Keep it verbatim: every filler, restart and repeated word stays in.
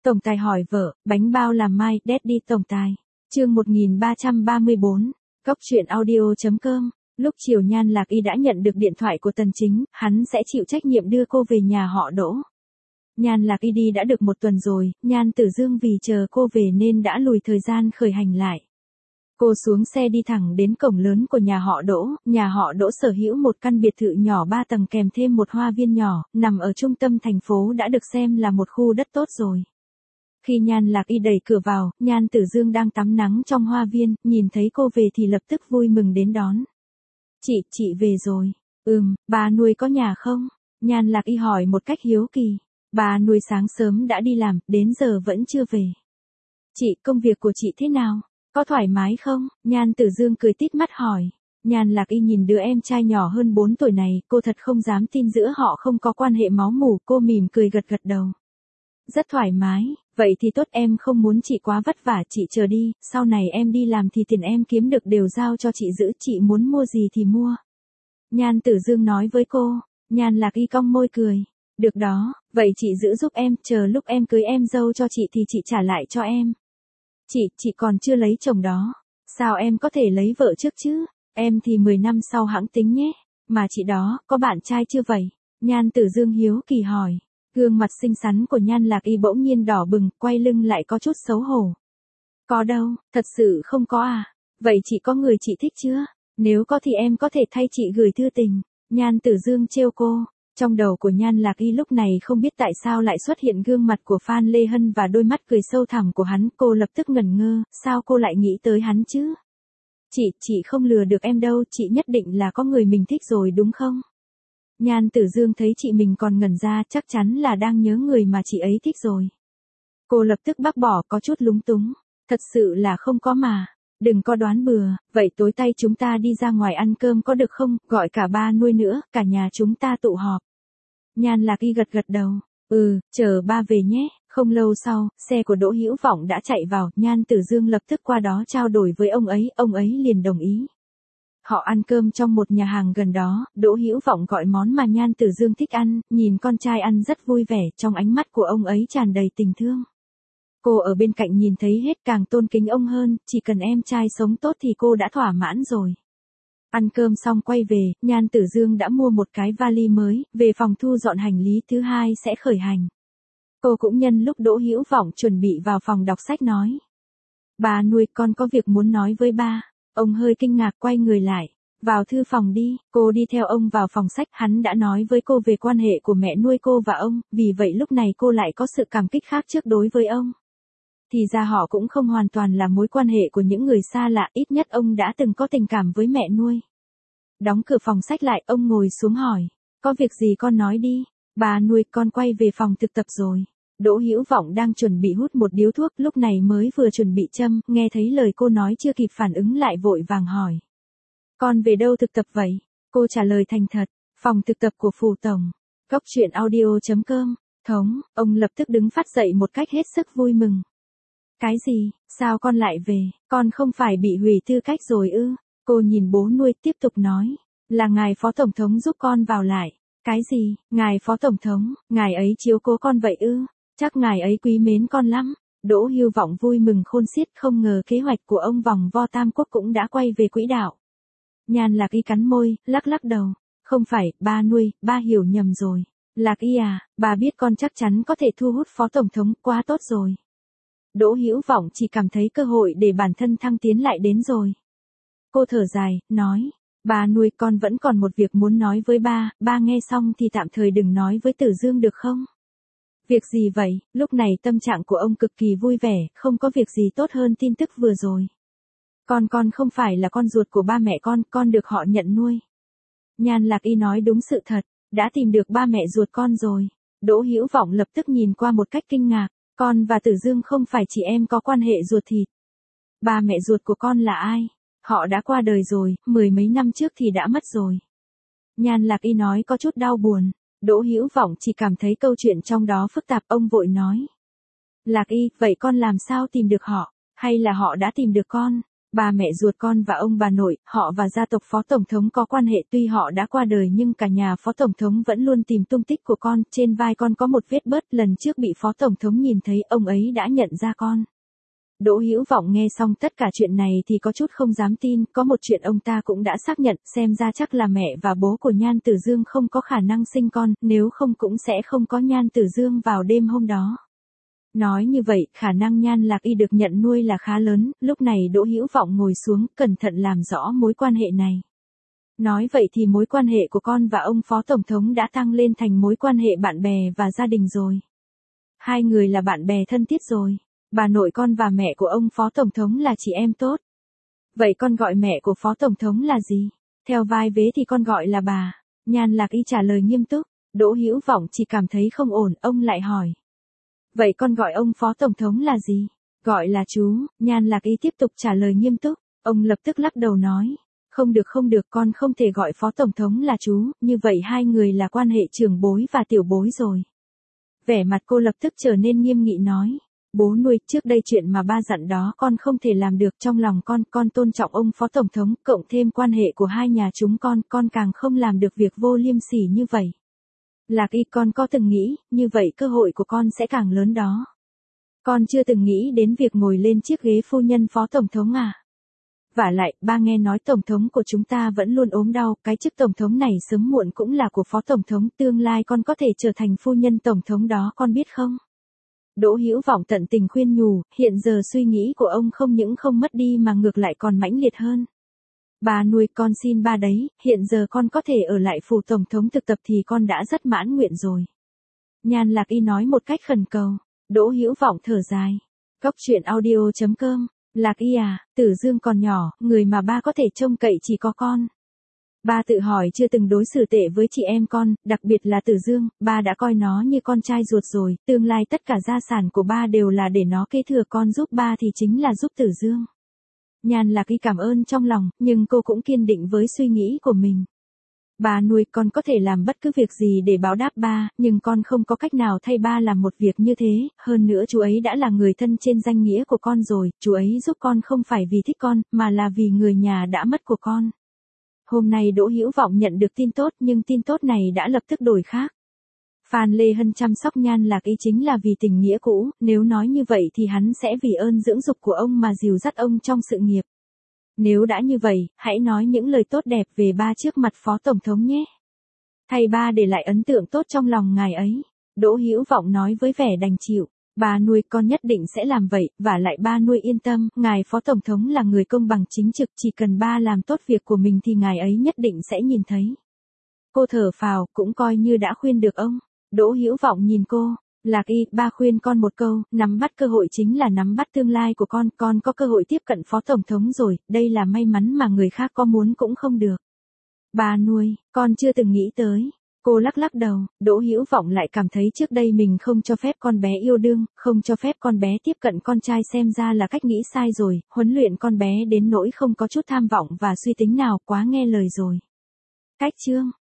Tổng tài hỏi vợ, bánh bao làm mai, Daddy tổng tài. Chương một nghìn ba trăm ba mươi bốn, Góc truyện audio.com. Lúc chiều Nhan Lạc Y đã nhận được điện thoại của Tần Chính, hắn sẽ chịu trách nhiệm đưa cô về nhà họ Đỗ. Nhan Lạc Y đi đã được một tuần rồi, Nhan Tử Dương vì chờ cô về nên đã lùi thời gian khởi hành lại. Cô xuống xe đi thẳng đến cổng lớn của nhà họ Đỗ, nhà họ Đỗ sở hữu một căn biệt thự nhỏ ba tầng kèm thêm một hoa viên nhỏ, nằm ở trung tâm thành phố đã được xem là một khu đất tốt rồi. Khi Nhan Lạc Y đẩy cửa vào, Nhan Tử Dương đang tắm nắng trong hoa viên, nhìn thấy cô về thì lập tức vui mừng đến đón. Chị, chị về rồi. Ừm, bà nuôi có nhà không? Nhan Lạc Y hỏi một cách hiếu kỳ. Bà nuôi sáng sớm đã đi làm, đến giờ vẫn chưa về. Chị, công việc của chị thế nào? Có thoải mái không? Nhan Tử Dương cười tít mắt hỏi. Nhan Lạc Y nhìn đứa em trai nhỏ hơn bốn tuổi này, cô thật không dám tin giữa họ không có quan hệ máu mủ, cô mỉm cười gật gật đầu. Rất thoải mái, vậy thì tốt, em không muốn chị quá vất vả, chị chờ đi, sau này em đi làm thì tiền em kiếm được đều giao cho chị giữ, chị muốn mua gì thì mua. Nhan Tử Dương nói với cô. Nhan Lạc Y cong môi cười. Được đó, vậy chị giữ giúp em, chờ lúc em cưới em dâu cho chị thì chị trả lại cho em. Chị, chị còn chưa lấy chồng đó. Sao em có thể lấy vợ trước chứ? Em thì mười năm sau hẵng tính nhé. Mà chị đó, có bạn trai chưa vậy? Nhan Tử Dương hiếu kỳ hỏi. Gương mặt xinh xắn của Nhan Lạc Y bỗng nhiên đỏ bừng, quay lưng lại có chút xấu hổ. Có đâu, thật sự không có à? Vậy chị có người chị thích chưa? Nếu có thì em có thể thay chị gửi thư tình. Nhan Tử Dương trêu cô. Trong đầu của Nhan Lạc Y lúc này không biết tại sao lại xuất hiện gương mặt của Phan Lê Hân và đôi mắt cười sâu thẳm của hắn, cô lập tức ngẩn ngơ, sao cô lại nghĩ tới hắn chứ? Chị, chị không lừa được em đâu, chị nhất định là có người mình thích rồi đúng không? Nhan Tử Dương thấy chị mình còn ngẩn ra, chắc chắn là đang nhớ người mà chị ấy thích rồi. Cô lập tức bác bỏ, có chút lúng túng. Thật sự là không có mà. Đừng có đoán bừa, vậy tối nay chúng ta đi ra ngoài ăn cơm có được không, gọi cả ba nuôi nữa, cả nhà chúng ta tụ họp. Nhan Lạc Y gật gật đầu. Ừ, chờ ba về nhé. Không lâu sau, xe của Đỗ Hữu Vọng đã chạy vào, Nhan Tử Dương lập tức qua đó trao đổi với ông ấy, ông ấy liền đồng ý. Họ ăn cơm trong một nhà hàng gần đó, Đỗ Hữu Vọng gọi món mà Nhan Tử Dương thích ăn, nhìn con trai ăn rất vui vẻ, trong ánh mắt của ông ấy tràn đầy tình thương. Cô ở bên cạnh nhìn thấy hết càng tôn kính ông hơn, chỉ cần em trai sống tốt thì cô đã thỏa mãn rồi. Ăn cơm xong quay về, Nhan Tử Dương đã mua một cái vali mới, về phòng thu dọn hành lý, thứ hai sẽ khởi hành. Cô cũng nhân lúc Đỗ Hữu Vọng chuẩn bị vào phòng đọc sách nói. Bà nuôi, con có việc muốn nói với ba. Ông hơi kinh ngạc quay người lại. Vào thư phòng đi, cô đi theo ông vào phòng sách, hắn đã nói với cô về quan hệ của mẹ nuôi cô và ông, vì vậy lúc này cô lại có sự cảm kích khác trước đối với ông. Thì ra họ cũng không hoàn toàn là mối quan hệ của những người xa lạ, ít nhất ông đã từng có tình cảm với mẹ nuôi. Đóng cửa phòng sách lại, ông ngồi xuống hỏi. Có việc gì con nói đi. Bà nuôi, con quay về phòng thực tập rồi. Đỗ Hữu Vọng đang chuẩn bị hút một điếu thuốc, lúc này mới vừa chuẩn bị châm, nghe thấy lời cô nói chưa kịp phản ứng lại vội vàng hỏi. Con về đâu thực tập vậy? Cô trả lời thành thật, phòng thực tập của Phủ Tổng. Góc truyện audio.com. Thống, ông lập tức đứng phát dậy một cách hết sức vui mừng. Cái gì, sao con lại về, con không phải bị hủy tư cách rồi ư? Cô nhìn bố nuôi tiếp tục nói, là ngài phó tổng thống giúp con vào lại. Cái gì, ngài phó tổng thống, ngài ấy chiếu cố con vậy ư? Chắc ngài ấy quý mến con lắm. Đỗ Hữu Vọng vui mừng khôn xiết, không ngờ kế hoạch của ông vòng vo tam quốc cũng đã quay về quỹ đạo. Nhan Lạc Y cắn môi, lắc lắc đầu. Không phải, ba nuôi, ba hiểu nhầm rồi. Lạc Y à, bà biết con chắc chắn có thể thu hút phó tổng thống, quá tốt rồi. Đỗ Hữu Vọng chỉ cảm thấy cơ hội để bản thân thăng tiến lại đến rồi. Cô thở dài, nói, bà nuôi, con vẫn còn một việc muốn nói với ba, ba nghe xong thì tạm thời đừng nói với Tử Dương được không? Việc gì vậy? Lúc này tâm trạng của ông cực kỳ vui vẻ, không có việc gì tốt hơn tin tức vừa rồi. Con con không phải là con ruột của ba mẹ con, con được họ nhận nuôi. Nhan Lạc Y nói đúng sự thật, đã tìm được ba mẹ ruột con rồi. Đỗ Hữu Vọng lập tức nhìn qua một cách kinh ngạc. Con và Tử Dương không phải chị em có quan hệ ruột thịt. Ba mẹ ruột của con là ai? Họ đã qua đời rồi, mười mấy năm trước thì đã mất rồi. Nhan Lạc Y nói có chút đau buồn. Đỗ Hữu Vọng chỉ cảm thấy câu chuyện trong đó phức tạp, ông vội nói. Lạc Y, vậy con làm sao tìm được họ? Hay là họ đã tìm được con? Ba mẹ ruột con và ông bà nội, họ và gia tộc phó tổng thống có quan hệ, tuy họ đã qua đời nhưng cả nhà phó tổng thống vẫn luôn tìm tung tích của con, trên vai con có một vết bớt, lần trước bị phó tổng thống nhìn thấy, ông ấy đã nhận ra con. Đỗ Hữu Vọng nghe xong tất cả chuyện này thì có chút không dám tin, có một chuyện ông ta cũng đã xác nhận, xem ra chắc là mẹ và bố của Nhan Tử Dương không có khả năng sinh con, nếu không cũng sẽ không có Nhan Tử Dương vào đêm hôm đó. Nói như vậy, khả năng Nhan Lạc Y được nhận nuôi là khá lớn, lúc này Đỗ Hữu Vọng ngồi xuống, cẩn thận làm rõ mối quan hệ này. Nói vậy thì mối quan hệ của con và ông phó tổng thống đã tăng lên thành mối quan hệ bạn bè và gia đình rồi. Hai người là bạn bè thân thiết rồi. Bà nội con và mẹ của ông phó tổng thống là chị em tốt. Vậy con gọi mẹ của phó tổng thống là gì? Theo vai vế thì con gọi là bà. Nhan Lạc Y trả lời nghiêm túc. Đỗ Hữu Vọng chỉ cảm thấy không ổn, ông lại hỏi. Vậy con gọi ông phó tổng thống là gì? Gọi là chú. Nhan Lạc Y tiếp tục trả lời nghiêm túc. Ông lập tức lắc đầu nói. Không được không được, con không thể gọi phó tổng thống là chú, như vậy hai người là quan hệ trưởng bối và tiểu bối rồi. Vẻ mặt cô lập tức trở nên nghiêm nghị nói. Bố nuôi, trước đây chuyện mà ba dặn đó con không thể làm được, trong lòng con, con tôn trọng ông phó tổng thống, cộng thêm quan hệ của hai nhà chúng con, con càng không làm được việc vô liêm sỉ như vậy. Lạc Y, con có từng nghĩ, như vậy cơ hội của con sẽ càng lớn đó. Con chưa từng nghĩ đến việc ngồi lên chiếc ghế phu nhân phó tổng thống à? Vả lại, ba nghe nói tổng thống của chúng ta vẫn luôn ốm đau, cái chức tổng thống này sớm muộn cũng là của phó tổng thống, tương lai con có thể trở thành phu nhân tổng thống đó, con biết không? Đỗ Hữu Vọng tận tình khuyên nhủ, hiện giờ suy nghĩ của ông không những không mất đi mà ngược lại còn mãnh liệt hơn. Ba nuôi, con xin ba đấy, hiện giờ con có thể ở lại phủ tổng thống thực tập thì con đã rất mãn nguyện rồi. Nhan Lạc Y nói một cách khẩn cầu. Đỗ Hữu Vọng thở dài. Cốc truyện audio chấm com. Lạc Y à, Tử Dương còn nhỏ, người mà ba có thể trông cậy chỉ có con. Ba tự hỏi chưa từng đối xử tệ với chị em con, đặc biệt là Tử Dương, ba đã coi nó như con trai ruột rồi, tương lai tất cả gia sản của ba đều là để nó kế thừa, con giúp ba thì chính là giúp Tử Dương. Nhan Lạc Y cảm ơn trong lòng, nhưng cô cũng kiên định với suy nghĩ của mình. Ba nuôi, con có thể làm bất cứ việc gì để báo đáp ba, nhưng con không có cách nào thay ba làm một việc như thế, hơn nữa chú ấy đã là người thân trên danh nghĩa của con rồi, chú ấy giúp con không phải vì thích con, mà là vì người nhà đã mất của con. Hôm nay Đỗ Hữu Vọng nhận được tin tốt, nhưng tin tốt này đã lập tức đổi khác. Phan Lê Hân chăm sóc Nhan Lạc Y chính là vì tình nghĩa cũ, nếu nói như vậy thì hắn sẽ vì ơn dưỡng dục của ông mà dìu dắt ông trong sự nghiệp. Nếu đã như vậy, hãy nói những lời tốt đẹp về ba trước mặt phó tổng thống nhé. Thay ba để lại ấn tượng tốt trong lòng ngài ấy. Đỗ Hữu Vọng nói với vẻ đành chịu. Ba nuôi, con nhất định sẽ làm vậy, và lại ba nuôi yên tâm, ngài phó tổng thống là người công bằng chính trực, chỉ cần ba làm tốt việc của mình thì ngài ấy nhất định sẽ nhìn thấy. Cô thở phào, cũng coi như đã khuyên được ông. Đỗ Hữu Vọng nhìn cô. Lạc Y, ba khuyên con một câu, nắm bắt cơ hội chính là nắm bắt tương lai của con, con có cơ hội tiếp cận phó tổng thống rồi, đây là may mắn mà người khác có muốn cũng không được. Ba nuôi, con chưa từng nghĩ tới. Cô lắc lắc đầu, Đỗ Hữu Vọng lại cảm thấy trước đây mình không cho phép con bé yêu đương, không cho phép con bé tiếp cận con trai, xem ra là cách nghĩ sai rồi, huấn luyện con bé đến nỗi không có chút tham vọng và suy tính nào, quá nghe lời rồi. Cách chương